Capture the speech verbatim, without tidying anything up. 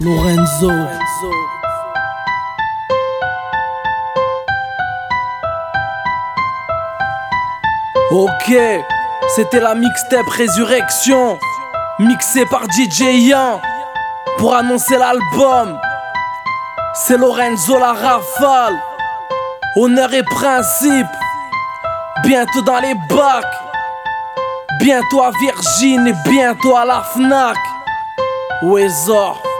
Lorenzo. Ok, c'était la mixtape Résurrection, mixée par D J Yan. Pour annoncer l'album, c'est Lorenzo la rafale. Honneur et principe, bientôt dans les bacs. Bientôt à Virgin et bientôt à la Fnac. Wezor.